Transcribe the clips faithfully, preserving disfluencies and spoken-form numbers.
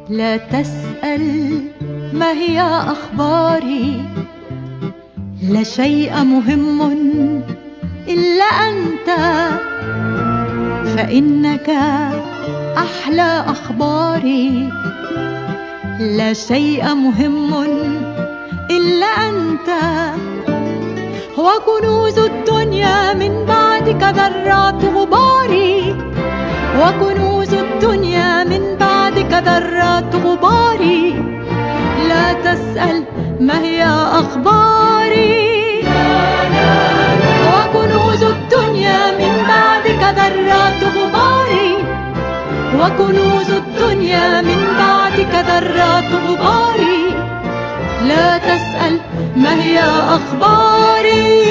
لا تسأل ما هي أخباري، لا شيء مهم إلا أنت، فإنك أحلى أخباري. لا شيء مهم إلا أنت، وكنوز الدنيا من بعدك ذرات غباري، وكنوز الدنيا من بعدك ذرات غباري. لا تسأل ما هي أخباري، وكنوز الدنيا من بعدك ذرات غباري، وكنوز الدنيا من بعدك ذرات غباري. لا تسأل ما هي أخباري.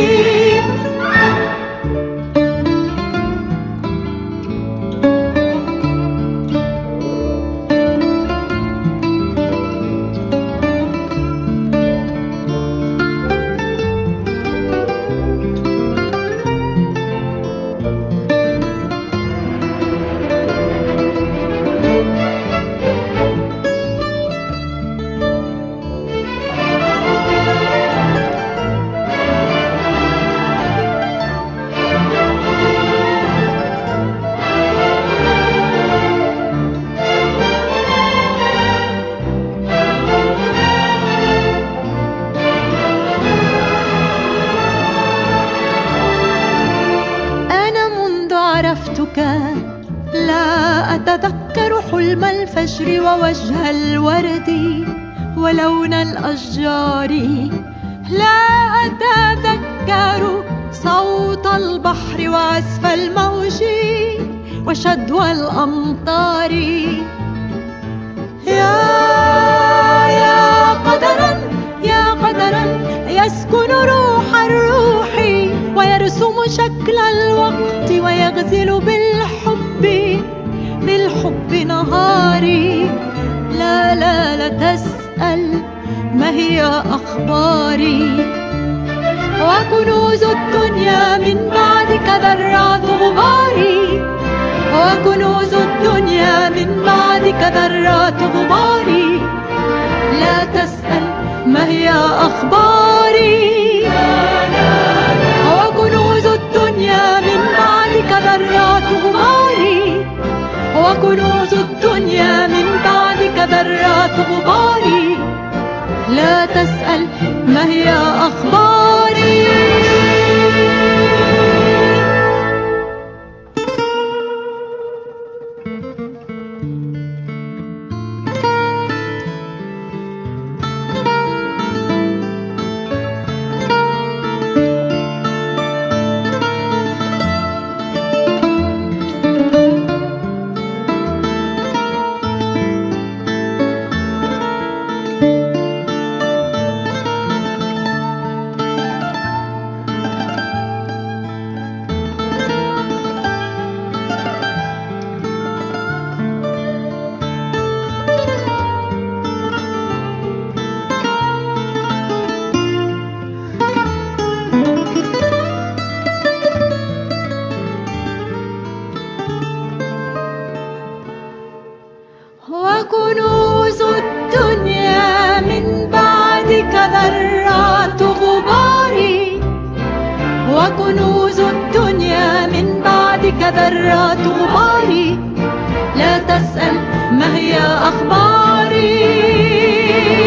عرفتك لا أتذكر حلم الفجر ووجه الورد ولون الأشجار، لا أتذكر صوت البحر وعزف الموج وشدوى الأمطار. يا يا قدرا يا قدرا يسكن روح الروح ويرسم شكل الوقت ويغزل بالحب بالحب نهاري. لا لا لا تسأل ما هي أخباري، وكنوز الدنيا من بعدك ذرات غباري، وكنوز الدنيا من بعدك ذرات غباري. لا تسأل ما هي أخباري، وكنوز الدنيا من بعدك ذرات غباري، وكنوز الدنيا من بعدك ذرات غباري. لا تسأل ما هي أخباري. وكنوز الدنيا من بعدك ذرات غباري، وكنوز الدنيا من بعدك ذرات غباري. لا تسأل ما هي أخباري.